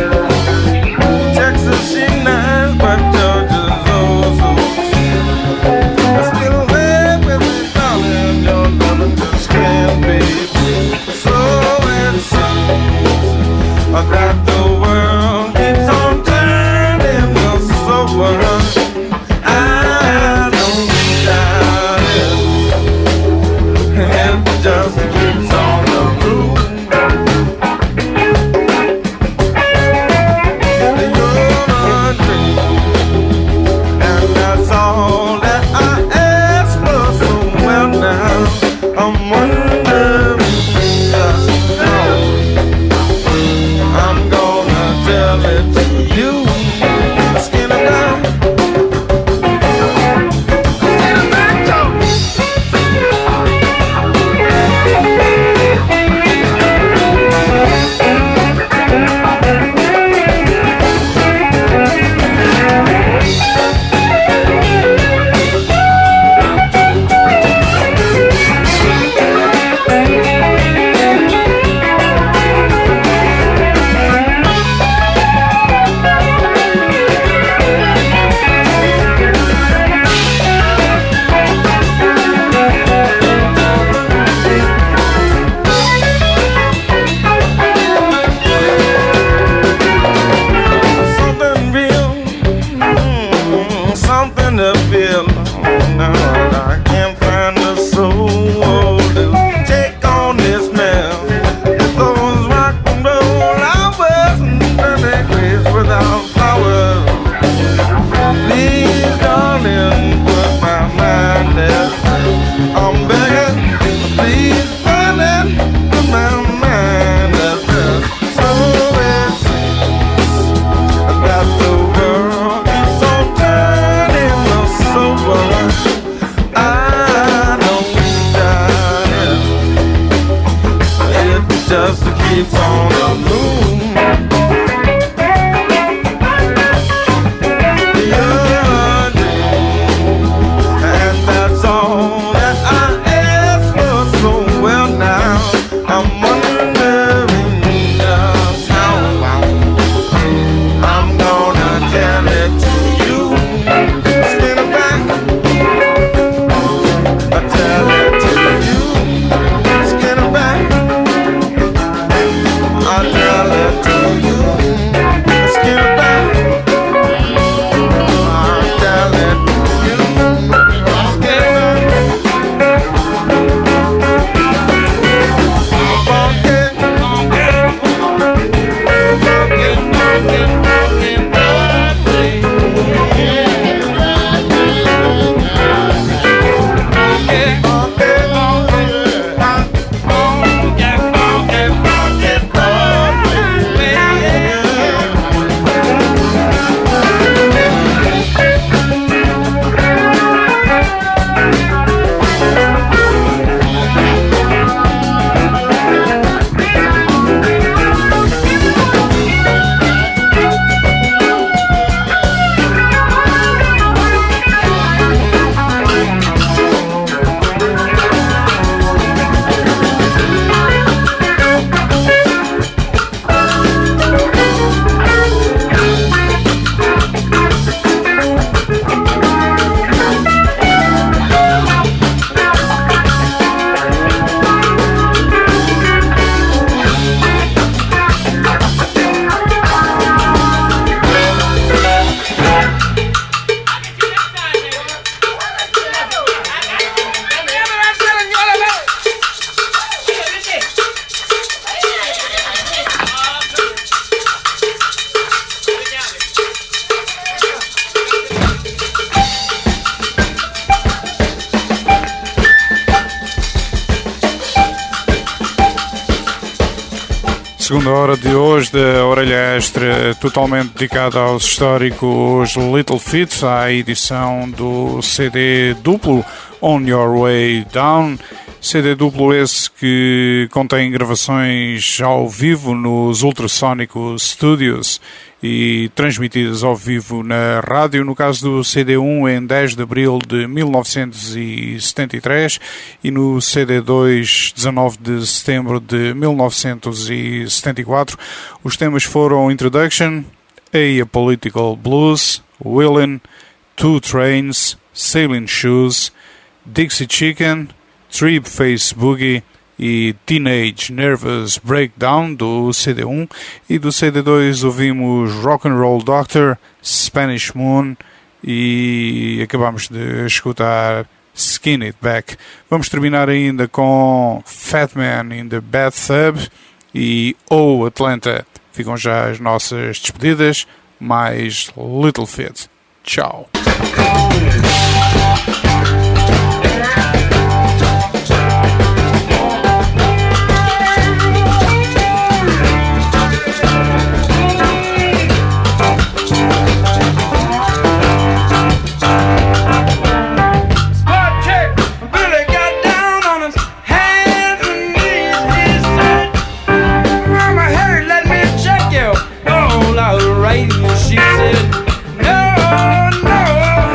Texas, she nice, but Georgia's oh so sweet. I still there with me, darling, your loving just can't be. So it seems. Segunda hora de hoje da Orelha Extra, totalmente dedicada aos históricos Little Feats, à edição do CD duplo On Your Way Down. CD duplo esse que contém gravações ao vivo nos Ultrasonic Studios e transmitidas ao vivo na rádio. No caso do CD1 em 10 de abril de 1973 e no CD2 19 de setembro de 1974. Os temas foram Introduction, A Political Blues, Willin', Two Trains, Sailing Shoes, Dixie Chicken, Trip Face Boogie e Teenage Nervous Breakdown do CD1, e do CD2 ouvimos Rock and Roll Doctor, Spanish Moon e acabamos de escutar Skin It Back. Vamos terminar ainda com Fat Man in the Bathtub e Oh Atlanta. Ficam já as nossas despedidas, mais Little Feat. Tchau. She said, no, no.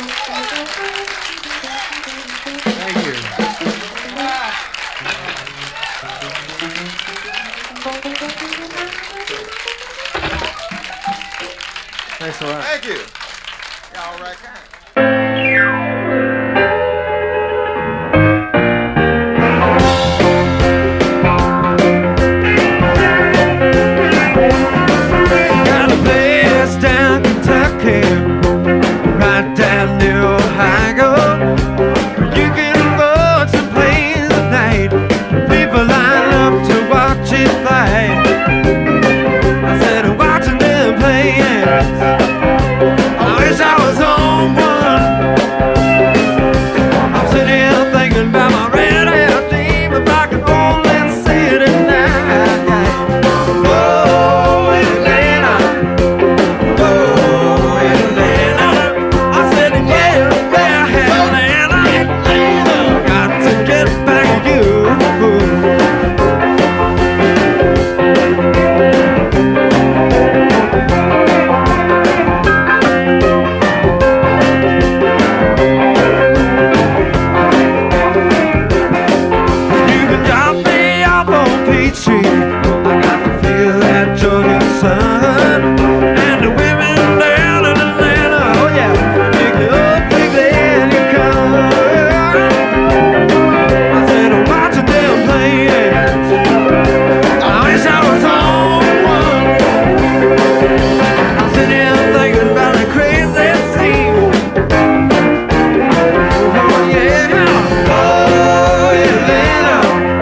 Thanks a lot. Thank you. Y'all right kind. Got a place down Kentucky, right down near Ohio. You can go some place at night. People line up to watch it fly. I said, watching them play. I wish I was on one. I'm sitting here thinking about my red-haired dream. If I could only see it at night. Oh, Atlanta. Oh, Atlanta. I said, yeah, Atlanta. Got to get back at you. You can drop me off on Peachtree. I got to feel that Georgia sun. And the women down in Atlanta, oh yeah, pick you up quickly and you come. I said, I'm watching them playing. I wish I was on one. I'm sitting here thinking about the crazy scene. Oh yeah, oh Atlanta.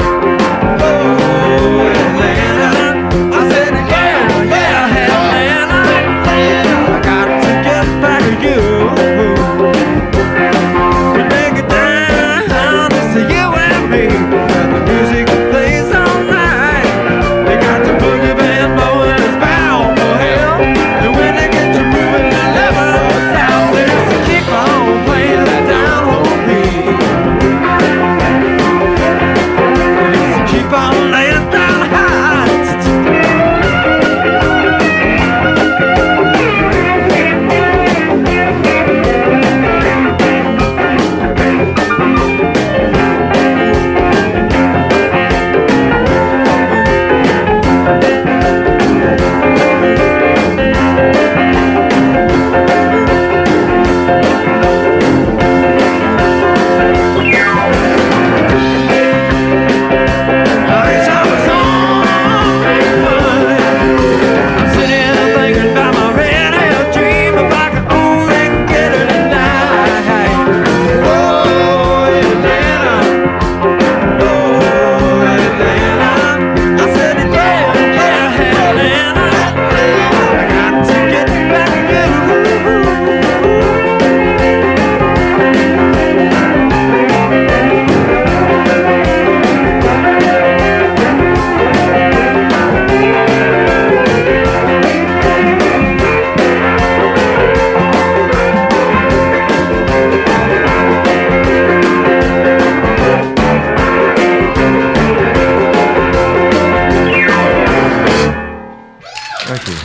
Oh, Atlanta. I said, yeah, Atlanta. I got to get back to you. We make it down just to you and me. The music plays all night. They got the boogie band blowing us bound for hell. And when they get to moving, they never stop. They just keep on playing that down home beat. Keep on laying down high. I'm sitting here thinking about my red-haired dream. If I could only get it tonight. Oh, Atlanta. Oh, Atlanta. I said, yeah, Atlanta. I got to get back to Thank you.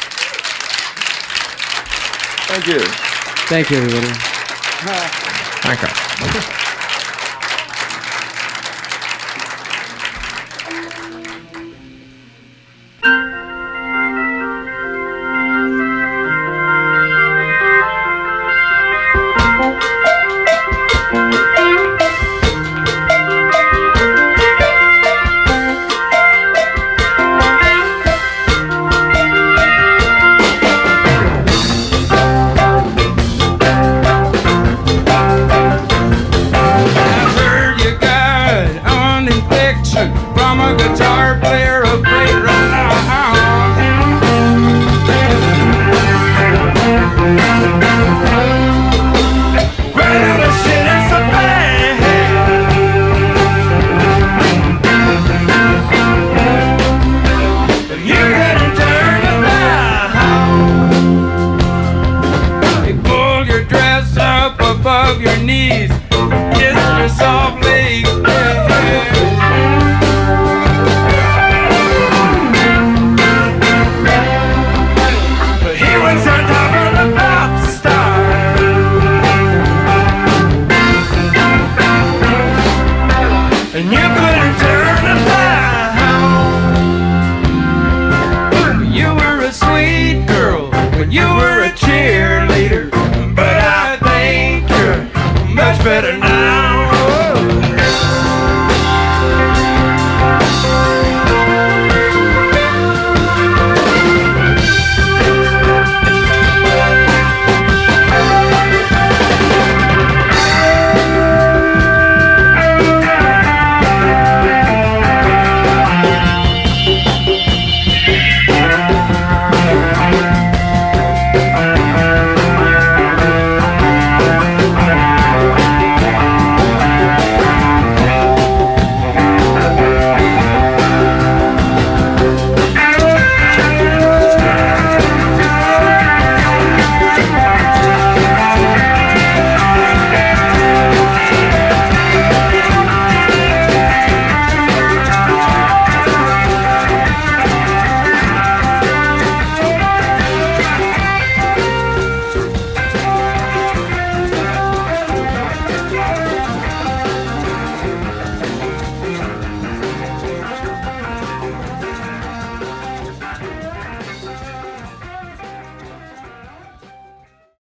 Thank you. Thank you, everybody. Thank you. I heard you got an infection from a guitar player who played renowned. Well, the shit is so bad. You couldn't turn around. You pulled your dress up above your knees. Kiss your soft legs, But he was on top of the pop star. better now.